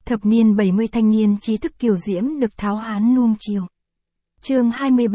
Thập niên 70 thanh niên trí thức kiều diễm được tháo hán nuông chiều. Chương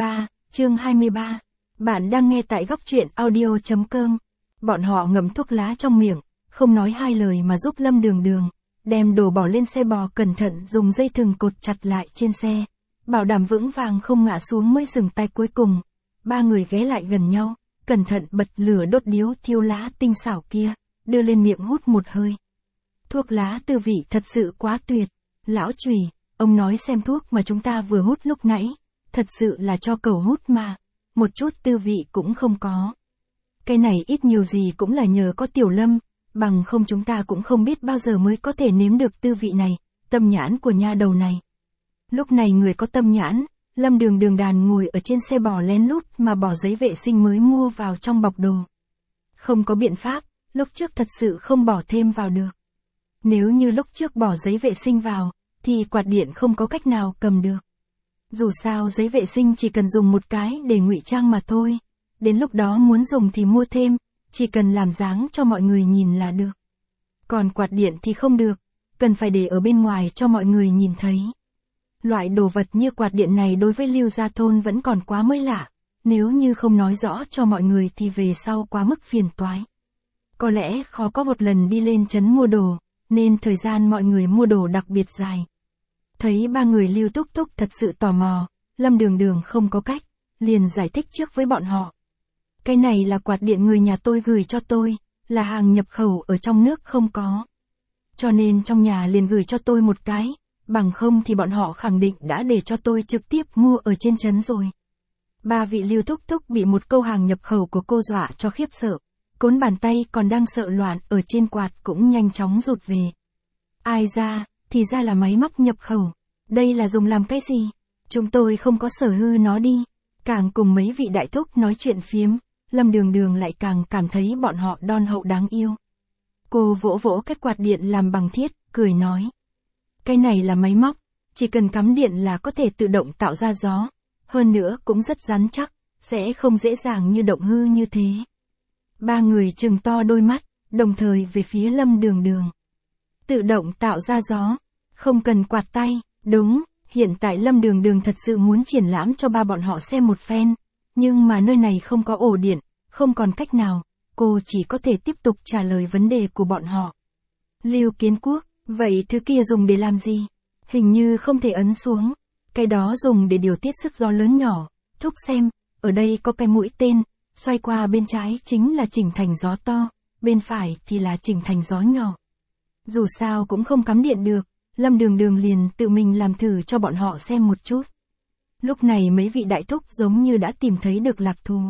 23. Bạn đang nghe tại góc truyện audio.com. Bọn họ ngậm thuốc lá trong miệng, không nói hai lời mà giúp Lâm Đường Đường đem đồ bỏ lên xe bò, cẩn thận dùng dây thừng cột chặt lại trên xe, bảo đảm vững vàng không ngã xuống mới dừng tay. Cuối cùng, ba người ghé lại gần nhau, cẩn thận bật lửa đốt điếu thiêu lá tinh xảo kia, đưa lên miệng hút một hơi. Thuốc lá tư vị thật sự quá tuyệt. Lão Chùy, ông nói xem thuốc mà chúng ta vừa hút lúc nãy, thật sự là cho cẩu hút mà, một chút tư vị cũng không có. Cái này ít nhiều gì cũng là nhờ có Tiểu Lâm, bằng không chúng ta cũng không biết bao giờ mới có thể nếm được tư vị này, tâm nhãn của nha đầu này. Lúc này người có tâm nhãn, Lâm Đường Đường đàn ngồi ở trên xe bò lén lút mà bỏ giấy vệ sinh mới mua vào trong bọc đồ. Không có biện pháp, lúc trước thật sự không bỏ thêm vào được. Nếu như lúc trước bỏ giấy vệ sinh vào, thì quạt điện không có cách nào cầm được. Dù sao giấy vệ sinh chỉ cần dùng một cái để ngụy trang mà thôi. Đến lúc đó muốn dùng thì mua thêm, chỉ cần làm dáng cho mọi người nhìn là được. Còn quạt điện thì không được, cần phải để ở bên ngoài cho mọi người nhìn thấy. Loại đồ vật như quạt điện này đối với Lưu Gia Thôn vẫn còn quá mới lạ. Nếu như không nói rõ cho mọi người thì về sau quá mức phiền toái. Có lẽ khó có một lần đi lên trấn mua đồ, nên thời gian mọi người mua đồ đặc biệt dài. Thấy ba người Lưu Túc Túc thật sự tò mò, Lâm Đường Đường không có cách, liền giải thích trước với bọn họ. Cái này là quạt điện người nhà tôi gửi cho tôi, là hàng nhập khẩu ở trong nước không có. Cho nên trong nhà liền gửi cho tôi một cái, bằng không thì bọn họ khẳng định đã để cho tôi trực tiếp mua ở trên trấn rồi. Ba vị Lưu Túc Túc bị một câu hàng nhập khẩu của cô dọa cho khiếp sợ. Cốn bàn tay còn đang sợ loạn ở trên quạt cũng nhanh chóng rụt về. Ai ra, thì ra là máy móc nhập khẩu. Đây là dùng làm cái gì? Chúng tôi không có sở hư nó đi. Càng cùng mấy vị đại thúc nói chuyện phiếm, Lâm Đường Đường lại càng cảm thấy bọn họ đon hậu đáng yêu. Cô vỗ vỗ cái quạt điện làm bằng thiết, cười nói. Cái này là máy móc, chỉ cần cắm điện là có thể tự động tạo ra gió. Hơn nữa cũng rất rắn chắc, sẽ không dễ dàng như động hư như thế. Ba người trừng to đôi mắt, đồng thời về phía Lâm Đường Đường. Tự động tạo ra gió, không cần quạt tay, đúng, hiện tại Lâm Đường Đường thật sự muốn triển lãm cho ba bọn họ xem một phen, nhưng mà nơi này không có ổ điện, không còn cách nào, cô chỉ có thể tiếp tục trả lời vấn đề của bọn họ. Lưu Kiến Quốc, vậy thứ kia dùng để làm gì? Hình như không thể ấn xuống, cái đó dùng để điều tiết sức gió lớn nhỏ. Thúc xem, ở đây có cái mũi tên. Xoay qua bên trái chính là chỉnh thành gió to, bên phải thì là chỉnh thành gió nhỏ. Dù sao cũng không cắm điện được, Lâm Đường Đường liền tự mình làm thử cho bọn họ xem một chút. Lúc này mấy vị đại thúc giống như đã tìm thấy được lạc thú.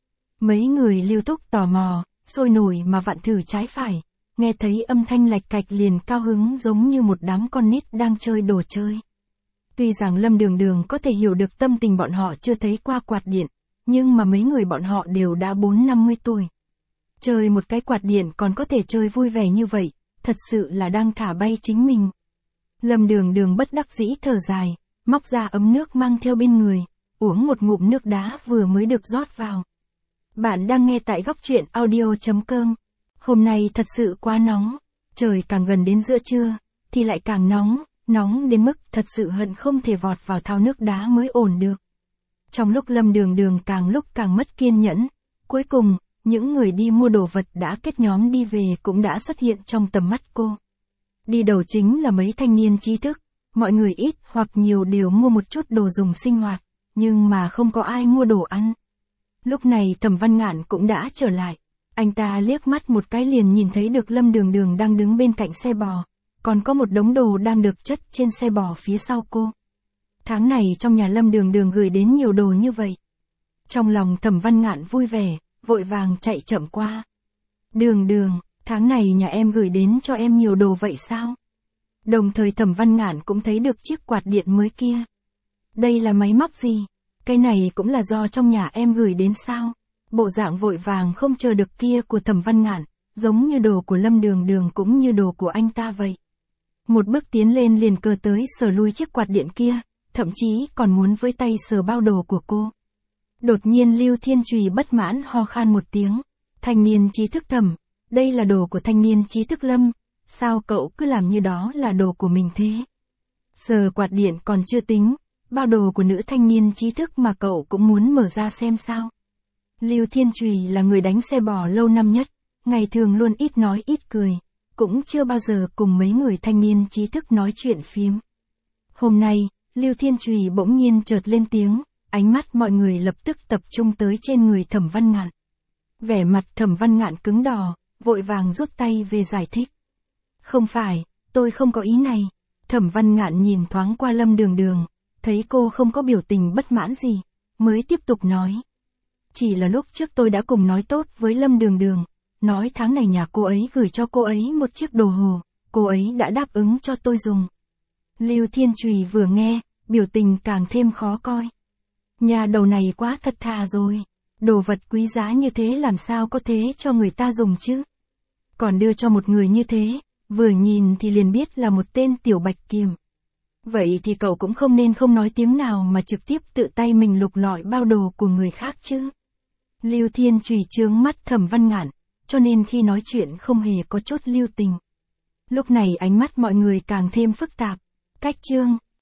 Mấy người Lưu Túc tò mò, sôi nổi mà vặn thử trái phải, nghe thấy âm thanh lạch cạch liền cao hứng giống như một đám con nít đang chơi đồ chơi. Tuy rằng Lâm Đường Đường có thể hiểu được tâm tình bọn họ chưa thấy qua quạt điện, nhưng mà mấy người bọn họ đều đã 40-50 tuổi. Chơi một cái quạt điện còn có thể chơi vui vẻ như vậy, thật sự là đang thả bay chính mình. Lâm Đường Đường bất đắc dĩ thở dài, móc ra ấm nước mang theo bên người, uống một ngụm nước đá vừa mới được rót vào. Bạn đang nghe tại góc truyện audio.com. Hôm nay thật sự quá nóng, trời càng gần đến giữa trưa, thì lại càng nóng đến mức thật sự hận không thể vọt vào thao nước đá mới ổn được. Trong lúc Lâm Đường Đường càng lúc càng mất kiên nhẫn, cuối cùng, những người đi mua đồ vật đã kết nhóm đi về cũng đã xuất hiện trong tầm mắt cô. Đi đầu chính là mấy thanh niên trí thức, mọi người ít hoặc nhiều đều mua một chút đồ dùng sinh hoạt, nhưng mà không có ai mua đồ ăn. Lúc này Thẩm Văn Ngạn cũng đã trở lại, anh ta liếc mắt một cái liền nhìn thấy được Lâm Đường Đường đang đứng bên cạnh xe bò, còn có một đống đồ đang được chất trên xe bò phía sau cô. Tháng này trong nhà Lâm Đường Đường gửi đến nhiều đồ như vậy. Trong lòng Thẩm Văn Ngạn vui vẻ, vội vàng chạy chậm qua. Đường Đường, tháng này nhà em gửi đến cho em nhiều đồ vậy sao? Đồng thời Thẩm Văn Ngạn cũng thấy được chiếc quạt điện mới kia. Đây là máy móc gì? Cái này cũng là do trong nhà em gửi đến sao? Bộ dạng vội vàng không chờ được kia của Thẩm Văn Ngạn, giống như đồ của Lâm Đường Đường cũng như đồ của anh ta vậy. Một bước tiến lên liền cờ tới sờ lui chiếc quạt điện kia, thậm chí còn muốn với tay sờ bao đồ của cô. Đột nhiên Lưu Thiên Trùy bất mãn ho khan một tiếng. Thanh niên trí thức Thẩm, đây là đồ của thanh niên trí thức Lâm, sao cậu cứ làm như đó là đồ của mình thế? Giờ quạt điện còn chưa tính, bao đồ của nữ thanh niên trí thức mà cậu cũng muốn mở ra xem sao? Lưu Thiên Trùy là người đánh xe bò lâu năm nhất, ngày thường luôn ít nói ít cười, cũng chưa bao giờ cùng mấy người thanh niên trí thức nói chuyện phiếm. Hôm nay, Lưu Thiên Trùy bỗng nhiên chợt lên tiếng, ánh mắt mọi người lập tức tập trung tới trên người Thẩm Văn Ngạn. Vẻ mặt Thẩm Văn Ngạn cứng đờ, vội vàng rút tay về giải thích. Không phải, tôi không có ý này. Thẩm Văn Ngạn nhìn thoáng qua Lâm Đường Đường, thấy cô không có biểu tình bất mãn gì, mới tiếp tục nói. Chỉ là lúc trước tôi đã cùng nói tốt với Lâm Đường Đường, nói tháng này nhà cô ấy gửi cho cô ấy một chiếc đồ hồ, cô ấy đã đáp ứng cho tôi dùng. Lưu Thiên Trùy vừa nghe, biểu tình càng thêm khó coi. Nhà đầu này quá thật thà rồi, đồ vật quý giá như thế làm sao có thế cho người ta dùng chứ? Còn đưa cho một người như thế, vừa nhìn thì liền biết là một tên tiểu bạch kiểm. Vậy thì cậu cũng không nên không nói tiếng nào mà trực tiếp tự tay mình lục lọi bao đồ của người khác chứ. Lưu Thiên Trùy trướng mắt Thẩm Văn Ngạn, cho nên khi nói chuyện không hề có chút lưu tình. Lúc này ánh mắt mọi người càng thêm phức tạp. Cách chương